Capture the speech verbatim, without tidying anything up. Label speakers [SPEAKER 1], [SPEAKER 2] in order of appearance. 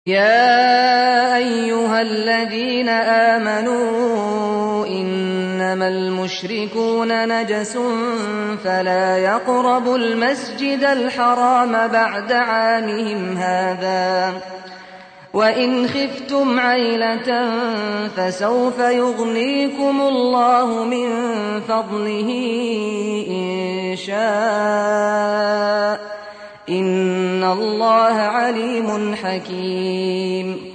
[SPEAKER 1] يَا أَيُّهَا الَّذِينَ آمَنُوا إِنَّمَا الْمُشْرِكُونَ نَجَسٌ فَلَا يَقْرَبُوا الْمَسْجِدَ الْحَرَامَ بَعْدَ عَامِهِمْ هَٰذَا ۚ وَإِنْ خِفْتُمْ عَيْلَةً فَسَوْفَ يُغْنِيكُمُ اللَّهُ مِن فَضْلِهِ إِن شَاءَ ۚ إِنَّ اللَّهَ عَلِيمٌ حَكِيمٌ.